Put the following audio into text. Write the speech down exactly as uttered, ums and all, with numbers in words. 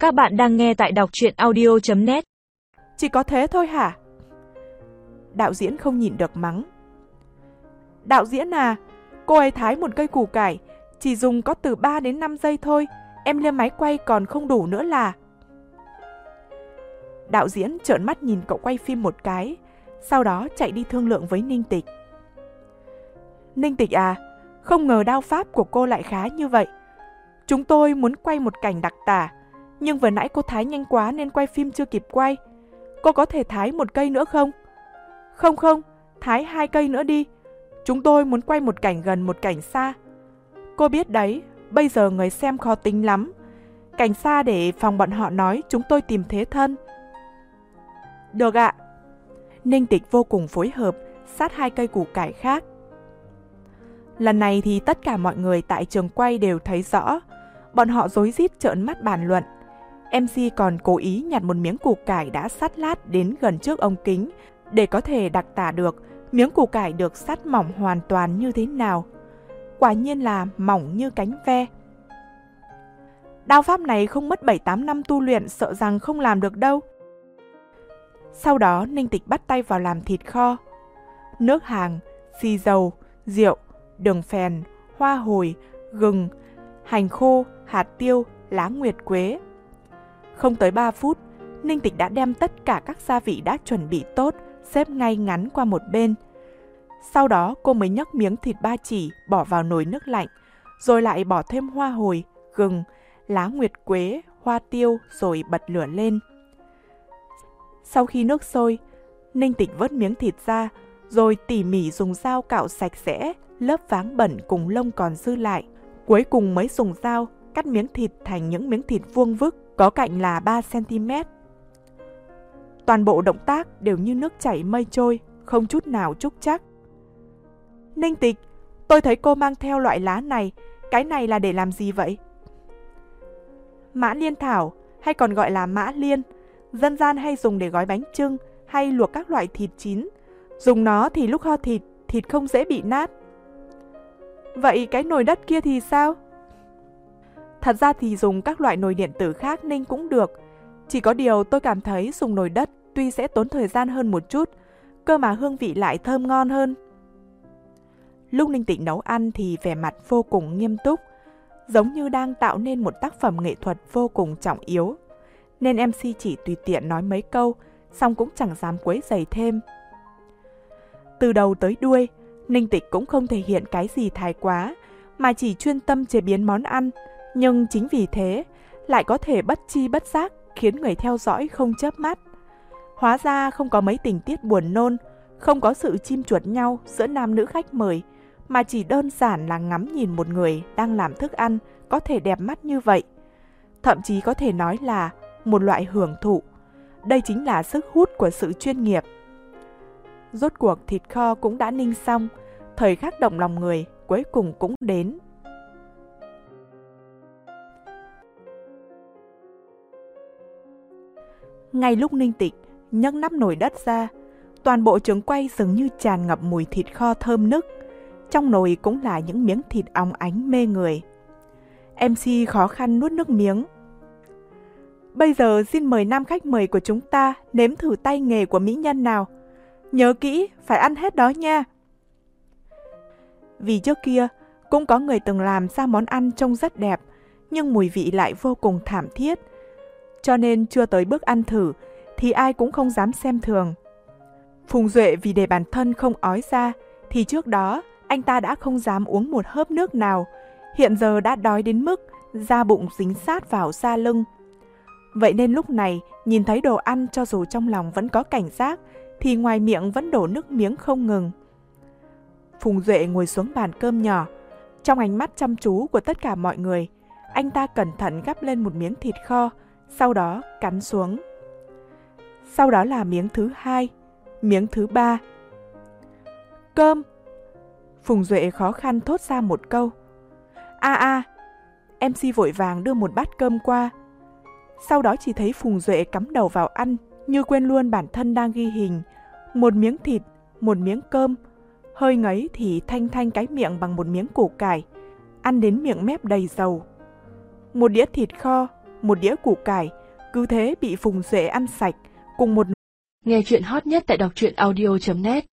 Các bạn đang nghe tại đọc truyện audio chấm net. Chỉ có thế thôi hả? Đạo diễn không nhịn được mắng. Đạo diễn à, cô ấy thái một cây củ cải chỉ dùng có từ ba đến năm giây thôi, em lên máy quay còn không đủ nữa là. Đạo diễn trợn mắt nhìn cậu quay phim một cái, sau đó chạy đi thương lượng với Ninh Tịch. Ninh Tịch à, không ngờ đao pháp của cô lại khá như vậy. Chúng tôi muốn quay một cảnh đặc tả, nhưng vừa nãy cô thái nhanh quá nên quay phim chưa kịp quay. Cô có thể thái một cây nữa không? Không không, thái hai cây nữa đi. Chúng tôi muốn quay một cảnh gần một cảnh xa. Cô biết đấy, bây giờ người xem khó tính lắm. Cảnh xa để phòng bọn họ nói chúng tôi tìm thế thân. Được ạ. Ninh Tịch vô cùng phối hợp, sát hai cây củ cải khác. Lần này thì tất cả mọi người tại trường quay đều thấy rõ. Bọn họ rối rít trợn mắt bàn luận. em xê còn cố ý nhặt một miếng củ cải đã sắt lát đến gần trước ống kính để có thể đặc tả được miếng củ cải được sắt mỏng hoàn toàn như thế nào. Quả nhiên là mỏng như cánh ve. Đao pháp này không mất bảy tám năm tu luyện sợ rằng không làm được đâu. Sau đó Ninh Tịch bắt tay vào làm thịt kho. Nước hàng, xì dầu, rượu, đường phèn, hoa hồi, gừng, hành khô, hạt tiêu, lá nguyệt quế. Không tới ba phút, Ninh Tịch đã đem tất cả các gia vị đã chuẩn bị tốt xếp ngay ngắn qua một bên. Sau đó cô mới nhấc miếng thịt ba chỉ bỏ vào nồi nước lạnh, rồi lại bỏ thêm hoa hồi, gừng, lá nguyệt quế, hoa tiêu rồi bật lửa lên. Sau khi nước sôi, Ninh Tịch vớt miếng thịt ra, rồi tỉ mỉ dùng dao cạo sạch sẽ lớp váng bẩn cùng lông còn dư lại. Cuối cùng mới dùng dao cắt miếng thịt thành những miếng thịt vuông vức, có cạnh là ba xăng ti mét. Toàn bộ động tác đều như nước chảy mây trôi, không chút nào trúc trắc. Ninh Tịch, tôi thấy cô mang theo loại lá này, cái này là để làm gì vậy? Mã liên thảo, hay còn gọi là mã liên, dân gian hay dùng để gói bánh chưng hay luộc các loại thịt chín. Dùng nó thì lúc kho thịt, thịt không dễ bị nát. Vậy cái nồi đất kia thì sao? Thật ra thì dùng các loại nồi điện tử khác ninh cũng được. Chỉ có điều tôi cảm thấy dùng nồi đất tuy sẽ tốn thời gian hơn một chút, cơ mà hương vị lại thơm ngon hơn. Lúc Ninh Tịch nấu ăn thì vẻ mặt vô cùng nghiêm túc, giống như đang tạo nên một tác phẩm nghệ thuật vô cùng trọng yếu. Nên em xê chỉ tùy tiện nói mấy câu, xong cũng chẳng dám quấy rầy thêm. Từ đầu tới đuôi, Ninh Tịch cũng không thể hiện cái gì thái quá, mà chỉ chuyên tâm chế biến món ăn. Nhưng chính vì thế, lại có thể bất chi bất giác khiến người theo dõi không chớp mắt. Hóa ra không có mấy tình tiết buồn nôn, không có sự chim chuột nhau giữa nam nữ khách mời, mà chỉ đơn giản là ngắm nhìn một người đang làm thức ăn có thể đẹp mắt như vậy. Thậm chí có thể nói là một loại hưởng thụ. Đây chính là sức hút của sự chuyên nghiệp. Rốt cuộc thịt kho cũng đã ninh xong, thời khắc động lòng người cuối cùng cũng đến. Ngay lúc Ninh Tịch nhấc nắp nồi đất ra, toàn bộ trường quay dường như tràn ngập mùi thịt kho thơm nức. Trong nồi cũng là những miếng thịt óng ánh mê người. em xê khó khăn nuốt nước miếng. Bây giờ xin mời nam khách mời của chúng ta nếm thử tay nghề của mỹ nhân nào. Nhớ kỹ, phải ăn hết đó nha. Vì trước kia, cũng có người từng làm ra món ăn trông rất đẹp, nhưng mùi vị lại vô cùng thảm thiết. Cho nên chưa tới bước ăn thử, thì ai cũng không dám xem thường. Phùng Duệ vì để bản thân không ói ra, thì trước đó anh ta đã không dám uống một hớp nước nào, hiện giờ đã đói đến mức da bụng dính sát vào da lưng. Vậy nên lúc này, nhìn thấy đồ ăn cho dù trong lòng vẫn có cảnh giác, thì ngoài miệng vẫn đổ nước miếng không ngừng. Phùng Duệ ngồi xuống bàn cơm nhỏ. Trong ánh mắt chăm chú của tất cả mọi người, anh ta cẩn thận gắp lên một miếng thịt kho, sau đó cắn xuống. Sau đó là miếng thứ hai, miếng thứ ba. Cơm! Phùng Duệ khó khăn thốt ra một câu. A a! em xê vội vàng đưa một bát cơm qua. Sau đó chỉ thấy Phùng Duệ cắm đầu vào ăn, như quên luôn bản thân đang ghi hình. Một miếng thịt, một miếng cơm, hơi ngấy thì thanh thanh cái miệng bằng một miếng củ cải, ăn đến miệng mép đầy dầu. Một đĩa thịt kho, một đĩa củ cải, cứ thế bị Phùng Duệ ăn sạch, cùng một Nghe chuyện hot nhất tại đọc truyện audio chấm net